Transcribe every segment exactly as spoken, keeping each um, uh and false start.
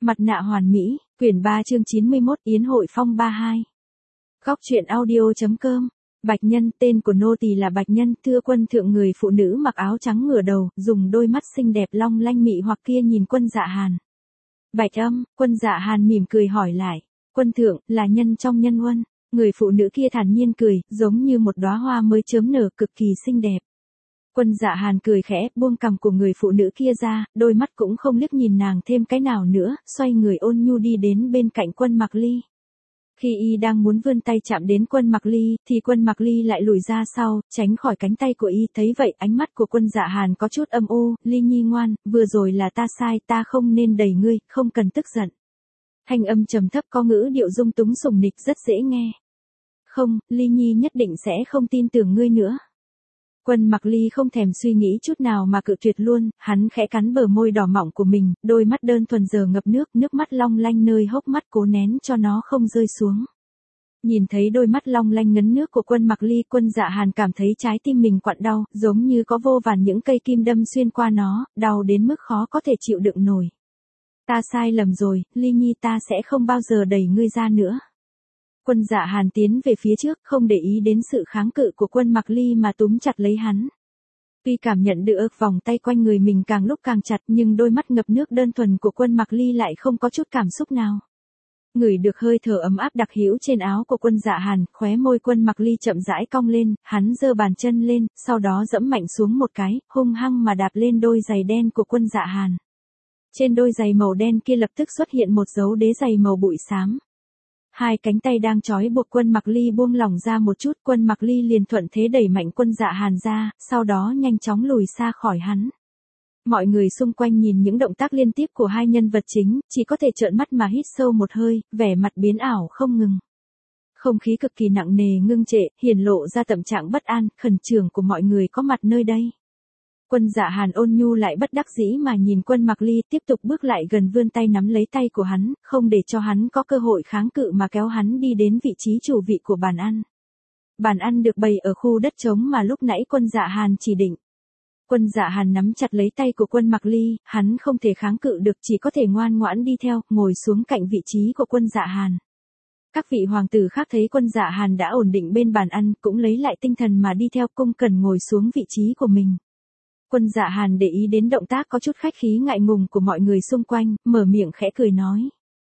Mặt nạ hoàn mỹ, quyển ba chương chín mươi mốt Yến hội phong ba hai. Góc truyện audio.com. Bạch Nhân, tên của nô tỳ là Bạch Nhân, thưa quân thượng. Người phụ nữ mặc áo trắng ngửa đầu, dùng đôi mắt xinh đẹp long lanh mị hoặc kia nhìn Quân Dạ Hàn. Bạch Âm, Quân Dạ Hàn mỉm cười hỏi lại, quân thượng, là nhân trong nhân huân. Người phụ nữ kia thản nhiên cười, giống như một đóa hoa mới chớm nở, cực kỳ xinh đẹp. Quân Dạ Hàn cười khẽ, buông cằm của người phụ nữ kia ra, đôi mắt cũng không liếc nhìn nàng thêm cái nào nữa, xoay người ôn nhu đi đến bên cạnh Quân Mặc Ly. Khi y đang muốn vươn tay chạm đến Quân Mặc Ly, thì Quân Mặc Ly lại lùi ra sau, tránh khỏi cánh tay của y. Thấy vậy, ánh mắt của Quân Dạ Hàn có chút âm u. Ly Nhi ngoan, vừa rồi là ta sai, ta không nên đẩy ngươi, không cần tức giận. Thanh âm trầm thấp có ngữ điệu dung túng sủng nịch, rất dễ nghe. Không, Ly Nhi nhất định sẽ không tin tưởng ngươi nữa. Quân Mặc Ly không thèm suy nghĩ chút nào mà cự tuyệt luôn, hắn khẽ cắn bờ môi đỏ mọng của mình, đôi mắt đơn thuần giờ ngập nước, nước mắt long lanh nơi hốc mắt cố nén cho nó không rơi xuống. Nhìn thấy đôi mắt long lanh ngấn nước của Quân Mặc Ly, Quân Dạ Hàn cảm thấy trái tim mình quặn đau, giống như có vô vàn những cây kim đâm xuyên qua nó, đau đến mức khó có thể chịu đựng nổi. Ta sai lầm rồi, Ly Nhi, ta sẽ không bao giờ đẩy ngươi ra nữa. Quân Dạ Hàn tiến về phía trước, không để ý đến sự kháng cự của Quân Mặc Ly mà túm chặt lấy hắn. Tuy cảm nhận được vòng tay quanh người mình càng lúc càng chặt, nhưng đôi mắt ngập nước đơn thuần của Quân Mặc Ly lại không có chút cảm xúc nào. Ngửi được hơi thở ấm áp đặc hữu trên áo của Quân Dạ Hàn, khóe môi Quân Mặc Ly chậm rãi cong lên, hắn giơ bàn chân lên, sau đó giẫm mạnh xuống một cái, hung hăng mà đạp lên đôi giày đen của Quân Dạ Hàn. Trên đôi giày màu đen kia lập tức xuất hiện một dấu đế giày màu bụi xám. Hai cánh tay đang trói buộc Quân Mặc Ly buông lỏng ra một chút, Quân Mặc Ly liền thuận thế đẩy mạnh Quân Dạ Hàn ra, sau đó nhanh chóng lùi xa khỏi hắn. Mọi người xung quanh nhìn những động tác liên tiếp của hai nhân vật chính, chỉ có thể trợn mắt mà hít sâu một hơi, vẻ mặt biến ảo không ngừng. Không khí cực kỳ nặng nề ngưng trệ, hiển lộ ra tâm trạng bất an, khẩn trương của mọi người có mặt nơi đây. Quân Dạ Hàn ôn nhu lại bất đắc dĩ mà nhìn Quân Mặc Ly, tiếp tục bước lại gần vươn tay nắm lấy tay của hắn, không để cho hắn có cơ hội kháng cự mà kéo hắn đi đến vị trí chủ vị của bàn ăn. Bàn ăn được bày ở khu đất trống mà lúc nãy Quân Dạ Hàn chỉ định. Quân Dạ Hàn nắm chặt lấy tay của Quân Mặc Ly, hắn không thể kháng cự được, chỉ có thể ngoan ngoãn đi theo, ngồi xuống cạnh vị trí của Quân Dạ Hàn. Các vị hoàng tử khác thấy Quân Dạ Hàn đã ổn định bên bàn ăn, cũng lấy lại tinh thần mà đi theo cung cần ngồi xuống vị trí của mình. Quân Dạ Hàn để ý đến động tác có chút khách khí ngại ngùng của mọi người xung quanh, mở miệng khẽ cười nói.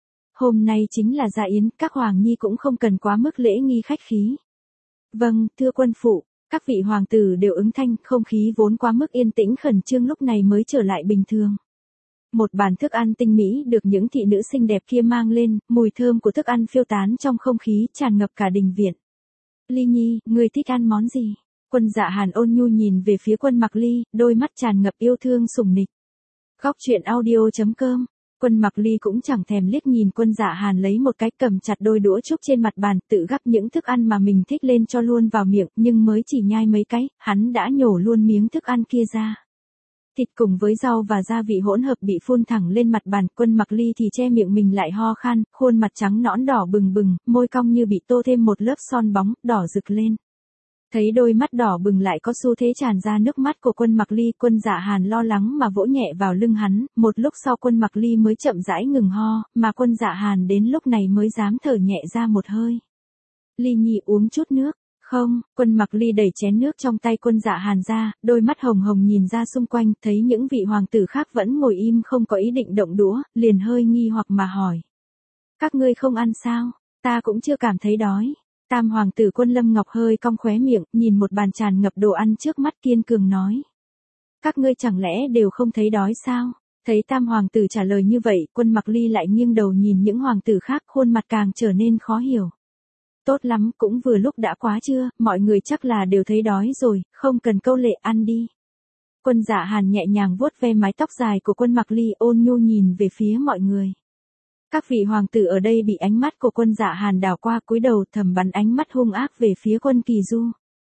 Hôm nay chính là gia yến, các hoàng nhi cũng không cần quá mức lễ nghi khách khí. Vâng, thưa quân phụ, các vị hoàng tử đều ứng thanh, không khí vốn quá mức yên tĩnh khẩn trương lúc này mới trở lại bình thường. Một bàn thức ăn tinh mỹ được những thị nữ xinh đẹp kia mang lên, mùi thơm của thức ăn phiêu tán trong không khí, tràn ngập cả đình viện. Ly Nhi, ngươi thích ăn món gì? Quân Dạ Hàn ôn nhu nhìn về phía Quân Mặc Ly, đôi mắt tràn ngập yêu thương sủng nịch. Góc truyện audio.com. Quân Mặc Ly cũng chẳng thèm liếc nhìn Quân Dạ Hàn, lấy một cái cầm chặt đôi đũa trúc trên mặt bàn, tự gắp những thức ăn mà mình thích lên cho luôn vào miệng, nhưng mới chỉ nhai mấy cái, hắn đã nhổ luôn miếng thức ăn kia ra. Thịt cùng với rau và gia vị hỗn hợp bị phun thẳng lên mặt bàn, Quân Mặc Ly thì che miệng mình lại ho khan, khuôn mặt trắng nõn đỏ bừng bừng, môi cong như bị tô thêm một lớp son bóng, đỏ rực lên. Thấy đôi mắt đỏ bừng lại có xu thế tràn ra nước mắt của Quân Mặc Ly, Quân Dạ Hàn lo lắng mà vỗ nhẹ vào lưng hắn, một lúc sau Quân Mặc Ly mới chậm rãi ngừng ho, mà Quân Dạ Hàn đến lúc này mới dám thở nhẹ ra một hơi. Ly Nhi, uống chút nước. Không, Quân Mặc Ly đẩy chén nước trong tay Quân Dạ Hàn ra, đôi mắt hồng hồng nhìn ra xung quanh, thấy những vị hoàng tử khác vẫn ngồi im không có ý định động đũa, liền hơi nghi hoặc mà hỏi. Các ngươi không ăn sao? Ta cũng chưa cảm thấy đói. Tam hoàng tử Quân Lâm Ngọc hơi cong khóe miệng, nhìn một bàn tràn ngập đồ ăn trước mắt kiên cường nói. Các ngươi chẳng lẽ đều không thấy đói sao? Thấy tam hoàng tử trả lời như vậy, Quân Mặc Ly lại nghiêng đầu nhìn những hoàng tử khác, khuôn mặt càng trở nên khó hiểu. Tốt lắm, cũng vừa lúc đã quá trưa, mọi người chắc là đều thấy đói rồi, không cần câu lệ, ăn đi. Quân Dạ Hàn nhẹ nhàng vuốt ve mái tóc dài của Quân Mặc Ly, ôn nhu nhìn về phía mọi người. Các vị hoàng tử ở đây bị ánh mắt của Quân Dạ Hàn đảo qua, cúi đầu thầm bắn ánh mắt hung ác về phía Quân Kỳ Du.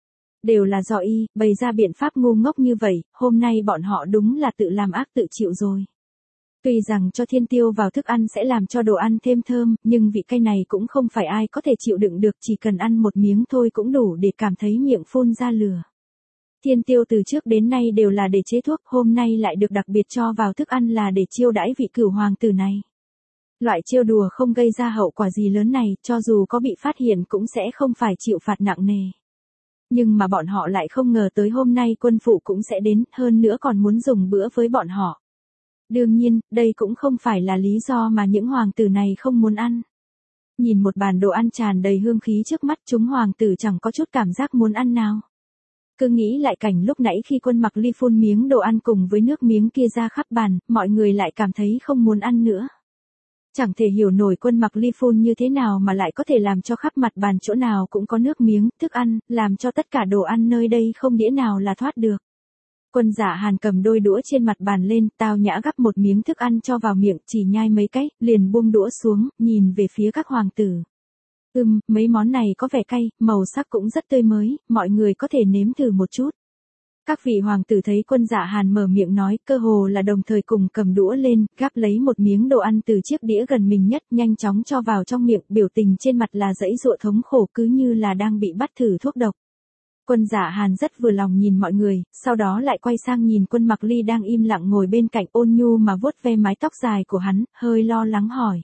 Đều là do y, bày ra biện pháp ngu ngốc như vậy, hôm nay bọn họ đúng là tự làm ác tự chịu rồi. Tuy rằng cho thiên tiêu vào thức ăn sẽ làm cho đồ ăn thêm thơm, nhưng vị cay này cũng không phải ai có thể chịu đựng được, chỉ cần ăn một miếng thôi cũng đủ để cảm thấy miệng phun ra lửa. Thiên tiêu từ trước đến nay đều là để chế thuốc, hôm nay lại được đặc biệt cho vào thức ăn là để chiêu đãi vị cửu hoàng tử này. Loại trêu đùa không gây ra hậu quả gì lớn này, cho dù có bị phát hiện cũng sẽ không phải chịu phạt nặng nề. Nhưng mà bọn họ lại không ngờ tới hôm nay quân phụ cũng sẽ đến, hơn nữa còn muốn dùng bữa với bọn họ. Đương nhiên, đây cũng không phải là lý do mà những hoàng tử này không muốn ăn. Nhìn một bàn đồ ăn tràn đầy hương khí trước mắt, chúng hoàng tử chẳng có chút cảm giác muốn ăn nào. Cứ nghĩ lại cảnh lúc nãy khi Quân Mặc Ly phun miếng đồ ăn cùng với nước miếng kia ra khắp bàn, mọi người lại cảm thấy không muốn ăn nữa. Chẳng thể hiểu nổi Quân Mặc Ly phun như thế nào mà lại có thể làm cho khắp mặt bàn chỗ nào cũng có nước miếng, thức ăn, làm cho tất cả đồ ăn nơi đây không đĩa nào là thoát được. Quân Dạ Hàn cầm đôi đũa trên mặt bàn lên, tao nhã gắp một miếng thức ăn cho vào miệng, chỉ nhai mấy cái, liền buông đũa xuống, nhìn về phía các hoàng tử. Ừm, mấy món này có vẻ cay, màu sắc cũng rất tươi mới, mọi người có thể nếm thử một chút. Các vị hoàng tử thấy Quân Dạ Hàn mở miệng nói, cơ hồ là đồng thời cùng cầm đũa lên, gắp lấy một miếng đồ ăn từ chiếc đĩa gần mình nhất, nhanh chóng cho vào trong miệng, biểu tình trên mặt là giãy giụa thống khổ cứ như là đang bị bắt thử thuốc độc. Quân Dạ Hàn rất vừa lòng nhìn mọi người, sau đó lại quay sang nhìn Quân Mặc Ly đang im lặng ngồi bên cạnh, ôn nhu mà vuốt ve mái tóc dài của hắn, hơi lo lắng hỏi.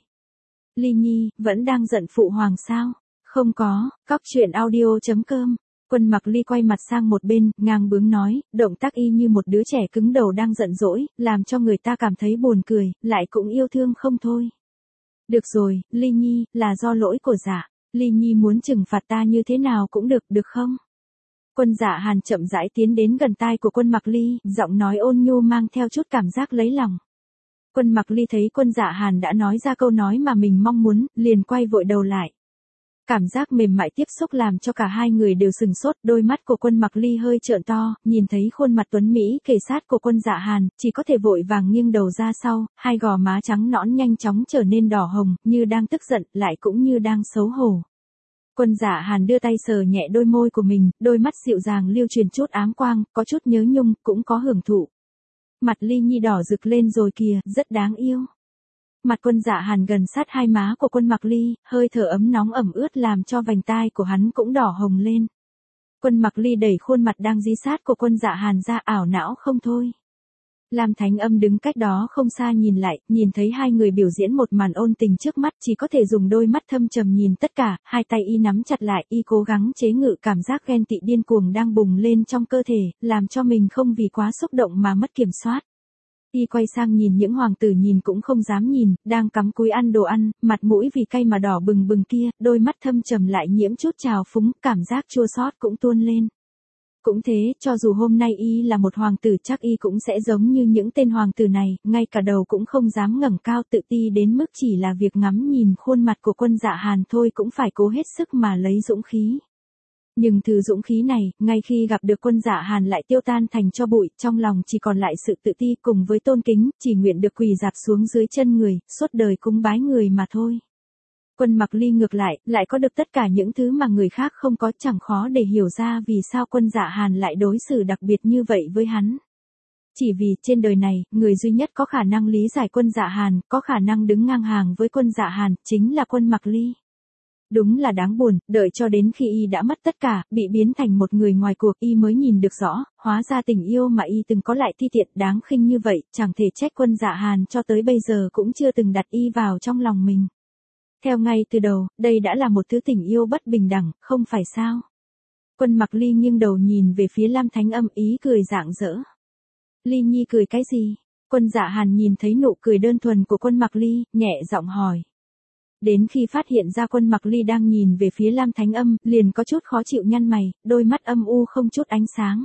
Ly Nhi, vẫn đang giận phụ hoàng sao? Không có, cóc truyện audio chấm com. Quân Mặc Ly quay mặt sang một bên, ngang bướng nói, động tác y như một đứa trẻ cứng đầu đang giận dỗi, làm cho người ta cảm thấy buồn cười, lại cũng yêu thương không thôi. Được rồi, Ly Nhi, là do lỗi của Dạ. Ly Nhi muốn trừng phạt ta như thế nào cũng được, được không? Quân Dạ Hàn chậm rãi tiến đến gần tai của Quân Mặc Ly, giọng nói ôn nhu mang theo chút cảm giác lấy lòng. Quân Mặc Ly thấy Quân Dạ Hàn đã nói ra câu nói mà mình mong muốn, liền quay vội đầu lại. Cảm giác mềm mại tiếp xúc làm cho cả hai người đều sừng sốt, đôi mắt của Quân Mặc Ly hơi trợn to, nhìn thấy khuôn mặt tuấn mỹ kề sát của Quân Dạ Hàn, chỉ có thể vội vàng nghiêng đầu ra sau, hai gò má trắng nõn nhanh chóng trở nên đỏ hồng, như đang tức giận, lại cũng như đang xấu hổ. Quân Dạ Hàn đưa tay sờ nhẹ đôi môi của mình, đôi mắt dịu dàng lưu truyền chút ám quang, có chút nhớ nhung, cũng có hưởng thụ. Mặt Ly Nhi đỏ rực lên rồi kìa, rất đáng yêu. Mặt Quân Dạ Hàn gần sát hai má của Quân Mặc Ly, hơi thở ấm nóng ẩm ướt làm cho vành tai của hắn cũng đỏ hồng lên. Quân Mặc Ly đẩy khuôn mặt đang dí sát của Quân Dạ Hàn ra, ảo não không thôi. Lam Thánh Âm đứng cách đó không xa nhìn lại, nhìn thấy hai người biểu diễn một màn ôn tình trước mắt, chỉ có thể dùng đôi mắt thâm trầm nhìn tất cả, hai tay y nắm chặt lại, y cố gắng chế ngự cảm giác ghen tị điên cuồng đang bùng lên trong cơ thể, làm cho mình không vì quá xúc động mà mất kiểm soát. Y quay sang nhìn những hoàng tử nhìn cũng không dám nhìn, đang cắm cúi ăn đồ ăn, mặt mũi vì cay mà đỏ bừng bừng kia, đôi mắt thâm trầm lại nhiễm chút trào phúng, cảm giác chua xót cũng tuôn lên. Cũng thế, cho dù hôm nay y là một hoàng tử chắc y cũng sẽ giống như những tên hoàng tử này, ngay cả đầu cũng không dám ngẩng cao, tự ti đến mức chỉ là việc ngắm nhìn khuôn mặt của Quân Dạ Hàn thôi cũng phải cố hết sức mà lấy dũng khí. Nhưng thứ dũng khí này, ngay khi gặp được Quân Dạ Hàn lại tiêu tan thành tro bụi, trong lòng chỉ còn lại sự tự ti cùng với tôn kính, chỉ nguyện được quỳ rạp xuống dưới chân người, suốt đời cúng bái người mà thôi. Quân Mặc Ly ngược lại, lại có được tất cả những thứ mà người khác không có, chẳng khó để hiểu ra vì sao Quân Dạ Hàn lại đối xử đặc biệt như vậy với hắn. Chỉ vì trên đời này, người duy nhất có khả năng lý giải Quân Dạ Hàn, có khả năng đứng ngang hàng với Quân Dạ Hàn, chính là Quân Mặc Ly. Đúng là đáng buồn, đợi cho đến khi y đã mất tất cả, bị biến thành một người ngoài cuộc, y mới nhìn được rõ, hóa ra tình yêu mà y từng có lại thi tiện đáng khinh như vậy, chẳng thể trách Quân Dạ Hàn cho tới bây giờ cũng chưa từng đặt y vào trong lòng mình. Theo ngay từ đầu, đây đã là một thứ tình yêu bất bình đẳng, không phải sao? Quân Mặc Ly nghiêng đầu nhìn về phía Lam Thánh Âm, ý cười rạng rỡ. Ly Nhi cười cái gì? Quân Dạ Hàn nhìn thấy nụ cười đơn thuần của Quân Mặc Ly, nhẹ giọng hỏi. Đến khi phát hiện ra Quân Mặc Ly đang nhìn về phía Lam Thánh Âm, liền có chút khó chịu nhăn mày, đôi mắt âm u không chút ánh sáng.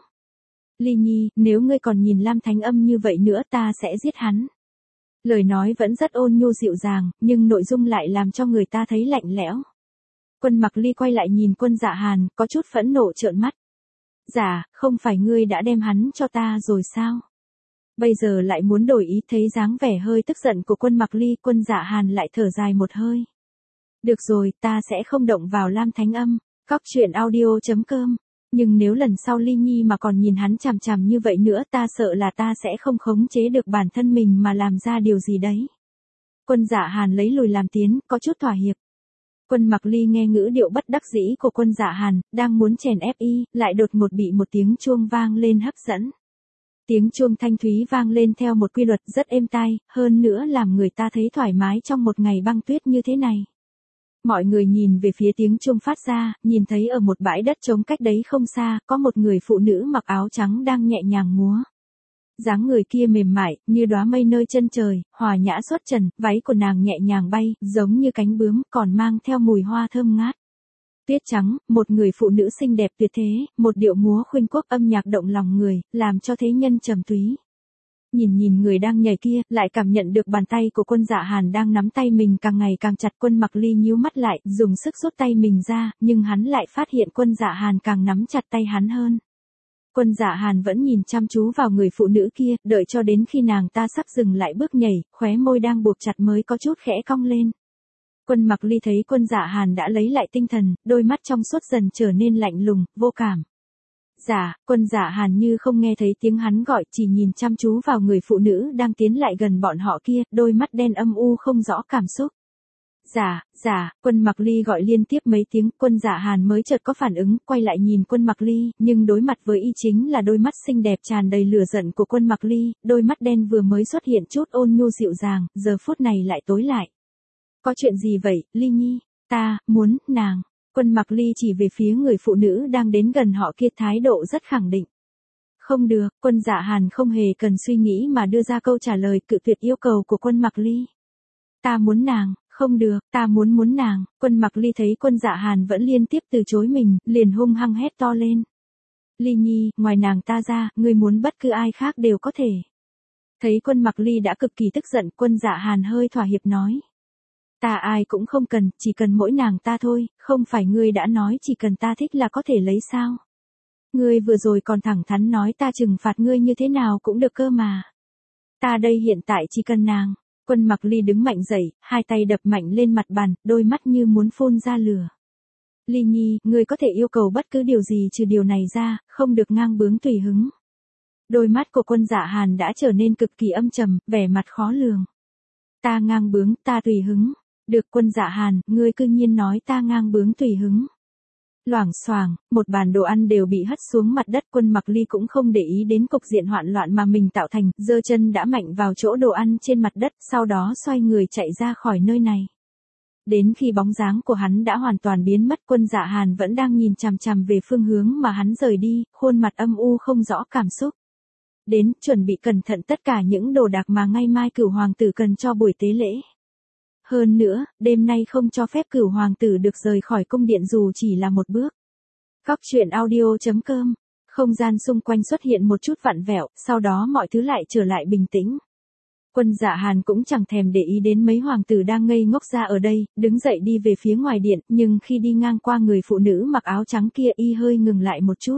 Ly Nhi, nếu ngươi còn nhìn Lam Thánh Âm như vậy nữa ta sẽ giết hắn. Lời nói vẫn rất ôn nhu dịu dàng, nhưng nội dung lại làm cho người ta thấy lạnh lẽo. Quân Mặc Ly quay lại nhìn Quân Dạ Hàn, có chút phẫn nộ trợn mắt. Dạ, không phải ngươi đã đem hắn cho ta rồi sao? Bây giờ lại muốn đổi ý, thấy dáng vẻ hơi tức giận của Quân Mặc Ly, Quân Dạ Hàn lại thở dài một hơi. Được rồi, ta sẽ không động vào Lam Thánh Âm, cóc truyện audio chấm com. Nhưng nếu lần sau Ly Nhi mà còn nhìn hắn chằm chằm như vậy nữa ta sợ là ta sẽ không khống chế được bản thân mình mà làm ra điều gì đấy. Quân Dạ Hàn lấy lùi làm tiến, có chút thỏa hiệp. Quân Mặc Ly nghe ngữ điệu bất đắc dĩ của Quân Dạ Hàn, đang muốn chèn ép y, lại đột ngột bị một tiếng chuông vang lên hấp dẫn. Tiếng chuông thanh thúy vang lên theo một quy luật rất êm tai, hơn nữa làm người ta thấy thoải mái trong một ngày băng tuyết như thế này. Mọi người nhìn về phía tiếng chuông phát ra, nhìn thấy ở một bãi đất trống cách đấy không xa, có một người phụ nữ mặc áo trắng đang nhẹ nhàng múa. Dáng người kia mềm mại, như đóa mây nơi chân trời, hòa nhã xuất trần, váy của nàng nhẹ nhàng bay, giống như cánh bướm, còn mang theo mùi hoa thơm ngát. Tuyết trắng, một người phụ nữ xinh đẹp tuyệt thế, một điệu múa khuynh quốc âm nhạc động lòng người, làm cho thế nhân trầm túy. Nhìn nhìn người đang nhảy kia, lại cảm nhận được bàn tay của Quân Dạ Hàn đang nắm tay mình càng ngày càng chặt. Quân Mặc Ly nhíu mắt lại, dùng sức rút tay mình ra, nhưng hắn lại phát hiện Quân Dạ Hàn càng nắm chặt tay hắn hơn. Quân Dạ Hàn vẫn nhìn chăm chú vào người phụ nữ kia, đợi cho đến khi nàng ta sắp dừng lại bước nhảy, khóe môi đang buộc chặt mới có chút khẽ cong lên. Quân Mặc Ly thấy Quân Dạ Hàn đã lấy lại tinh thần, đôi mắt trong suốt dần trở nên lạnh lùng, vô cảm. Dạ, Quân Dạ Hàn như không nghe thấy tiếng hắn gọi, chỉ nhìn chăm chú vào người phụ nữ đang tiến lại gần bọn họ kia, đôi mắt đen âm u không rõ cảm xúc. Dạ, dạ, Quân Mặc Ly gọi liên tiếp mấy tiếng, Quân Dạ Hàn mới chợt có phản ứng, quay lại nhìn Quân Mặc Ly, nhưng đối mặt với y chính là đôi mắt xinh đẹp tràn đầy lửa giận của Quân Mặc Ly, đôi mắt đen vừa mới xuất hiện chút ôn nhu dịu dàng, giờ phút này lại tối lại. Có chuyện gì vậy, Ly Nhi? Ta, muốn, nàng. Quân Mặc Ly chỉ về phía người phụ nữ đang đến gần họ kia, thái độ rất khẳng định. Không được, Quân Dạ Hàn không hề cần suy nghĩ mà đưa ra câu trả lời cự tuyệt yêu cầu của Quân Mặc Ly. Ta muốn nàng, không được, ta muốn muốn nàng. Quân Mặc Ly thấy Quân Dạ Hàn vẫn liên tiếp từ chối mình, liền hung hăng hét to lên. Ly Nhi, ngoài nàng ta ra, ngươi muốn bất cứ ai khác đều có thể. Thấy Quân Mặc Ly đã cực kỳ tức giận, Quân Dạ Hàn hơi thỏa hiệp nói. Ta ai cũng không cần, chỉ cần mỗi nàng ta thôi, không phải ngươi đã nói chỉ cần ta thích là có thể lấy sao? Ngươi vừa rồi còn thẳng thắn nói ta trừng phạt ngươi như thế nào cũng được cơ mà. Ta đây hiện tại chỉ cần nàng. Quân Mặc Ly đứng mạnh dậy, hai tay đập mạnh lên mặt bàn, đôi mắt như muốn phun ra lửa. Ly Nhi, ngươi có thể yêu cầu bất cứ điều gì trừ điều này ra, không được ngang bướng tùy hứng. Đôi mắt của Quân Dạ Hàn đã trở nên cực kỳ âm trầm, vẻ mặt khó lường. Ta ngang bướng, ta tùy hứng. Được, Quân Dạ Hàn, ngươi cư nhiên nói ta ngang bướng tùy hứng. Loảng xoảng, một bàn đồ ăn đều bị hất xuống mặt đất. Quân Mặc Ly cũng không để ý đến cục diện hoạn loạn mà mình tạo thành, giơ chân đã mạnh vào chỗ đồ ăn trên mặt đất, sau đó xoay người chạy ra khỏi nơi này. Đến khi bóng dáng của hắn đã hoàn toàn biến mất, Quân Dạ Hàn vẫn đang nhìn chằm chằm về phương hướng mà hắn rời đi, khuôn mặt âm u không rõ cảm xúc. Đến, chuẩn bị cẩn thận tất cả những đồ đạc mà ngày mai Cửu hoàng tử cần cho buổi tế lễ. Hơn nữa, đêm nay không cho phép Cửu hoàng tử được rời khỏi cung điện dù chỉ là một bước. Góc truyện audio chấm com. Không gian xung quanh xuất hiện một chút vặn vẹo, sau đó mọi thứ lại trở lại bình tĩnh. Quân Dạ Hàn cũng chẳng thèm để ý đến mấy hoàng tử đang ngây ngốc ra ở đây, đứng dậy đi về phía ngoài điện, nhưng khi đi ngang qua người phụ nữ mặc áo trắng kia y hơi ngừng lại một chút.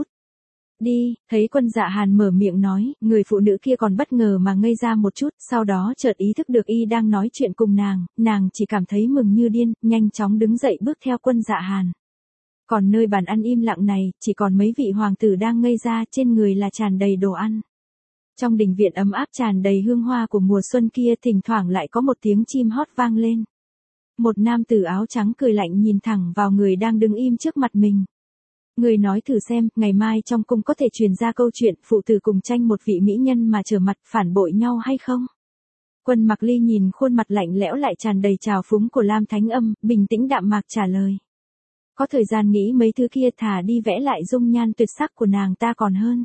Đi, thấy Quân Dạ Hàn mở miệng nói, người phụ nữ kia còn bất ngờ mà ngây ra một chút, sau đó chợt ý thức được y đang nói chuyện cùng nàng, nàng chỉ cảm thấy mừng như điên, nhanh chóng đứng dậy bước theo Quân Dạ Hàn. Còn nơi bàn ăn im lặng này, chỉ còn mấy vị hoàng tử đang ngây ra, trên người là tràn đầy đồ ăn. Trong đình viện ấm áp tràn đầy hương hoa của mùa xuân kia, thỉnh thoảng lại có một tiếng chim hót vang lên. Một nam tử áo trắng cười lạnh nhìn thẳng vào người đang đứng im trước mặt mình. Người nói thử xem, ngày mai trong cung có thể truyền ra câu chuyện phụ tử cùng tranh một vị mỹ nhân mà trở mặt phản bội nhau hay không? Quân Mặc Ly nhìn khuôn mặt lạnh lẽo lại tràn đầy trào phúng của Lam Thánh Âm, bình tĩnh đạm mạc trả lời. Có thời gian nghĩ mấy thứ kia, thà đi vẽ lại dung nhan tuyệt sắc của nàng ta còn hơn.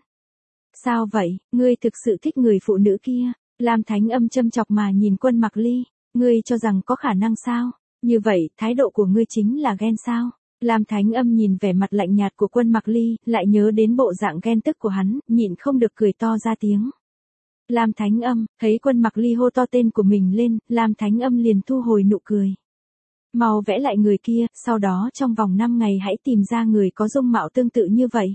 Sao vậy, ngươi thực sự thích người phụ nữ kia? Lam Thánh Âm châm chọc mà nhìn Quân Mặc Ly, ngươi cho rằng có khả năng sao? Như vậy, thái độ của ngươi chính là ghen sao? Lam Thánh Âm nhìn vẻ mặt lạnh nhạt của Quân Mặc Ly, lại nhớ đến bộ dạng ghen tức của hắn, nhịn không được cười to ra tiếng. Lam Thánh Âm, thấy Quân Mặc Ly hô to tên của mình lên, Lam Thánh Âm liền thu hồi nụ cười. Mau vẽ lại người kia, sau đó trong vòng năm ngày hãy tìm ra người có dung mạo tương tự như vậy.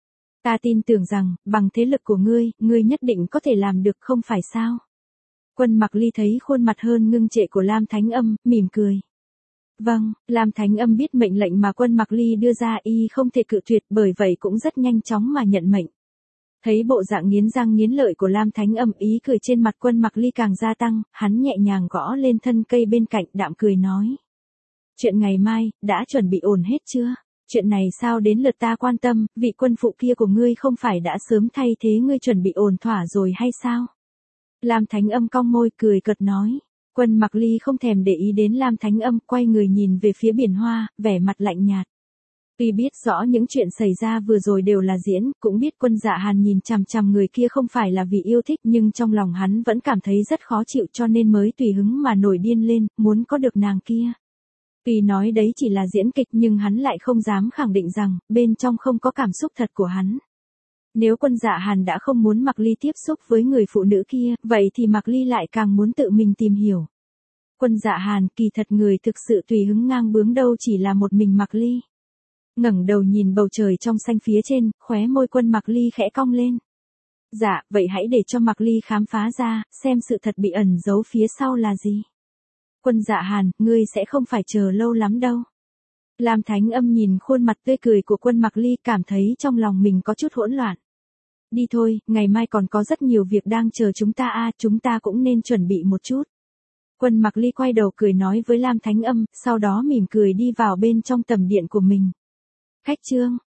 Ta tin tưởng rằng, bằng thế lực của ngươi, ngươi nhất định có thể làm được không phải sao? Quân Mặc Ly thấy khuôn mặt hơn ngưng trệ của Lam Thánh Âm, mỉm cười. Vâng, Lam Thánh Âm biết mệnh lệnh mà Quân Mặc Ly đưa ra y không thể cự tuyệt, bởi vậy cũng rất nhanh chóng mà nhận mệnh. Thấy bộ dạng nghiến răng nghiến lợi của Lam Thánh Âm, ý cười trên mặt Quân Mặc Ly càng gia tăng, hắn nhẹ nhàng gõ lên thân cây bên cạnh, đạm cười nói. Chuyện ngày mai, đã chuẩn bị ổn hết chưa? Chuyện này sao đến lượt ta quan tâm, vị quân phụ kia của ngươi không phải đã sớm thay thế ngươi chuẩn bị ổn thỏa rồi hay sao? Lam Thánh Âm cong môi cười cợt nói. Quân Mặc Ly không thèm để ý đến Lam Thánh Âm, quay người nhìn về phía biển hoa, vẻ mặt lạnh nhạt. Tuy biết rõ những chuyện xảy ra vừa rồi đều là diễn, cũng biết Quân Dạ Hàn nhìn chằm chằm người kia không phải là vì yêu thích, nhưng trong lòng hắn vẫn cảm thấy rất khó chịu cho nên mới tùy hứng mà nổi điên lên, muốn có được nàng kia. Tuy nói đấy chỉ là diễn kịch nhưng hắn lại không dám khẳng định rằng, bên trong không có cảm xúc thật của hắn. Nếu Quân Dạ Hàn đã không muốn Mặc Ly tiếp xúc với người phụ nữ kia, vậy thì Mặc Ly lại càng muốn tự mình tìm hiểu. Quân Dạ Hàn kỳ thật người thực sự tùy hứng ngang bướng đâu chỉ là một mình Mặc Ly. Ngẩng đầu nhìn bầu trời trong xanh phía trên, khóe môi Quân Mặc Ly khẽ cong lên. Dạ, vậy hãy để cho Mặc Ly khám phá ra, xem sự thật bị ẩn giấu phía sau là gì. Quân Dạ Hàn, ngươi sẽ không phải chờ lâu lắm đâu. Lam Thánh Âm nhìn khuôn mặt tươi cười của Quân Mặc Ly, cảm thấy trong lòng mình có chút hỗn loạn. Đi thôi, ngày mai còn có rất nhiều việc đang chờ chúng ta a, à, chúng ta cũng nên chuẩn bị một chút. Quân Mặc Ly quay đầu cười nói với Lam Thánh Âm, sau đó mỉm cười đi vào bên trong tầm điện của mình. Khách trương,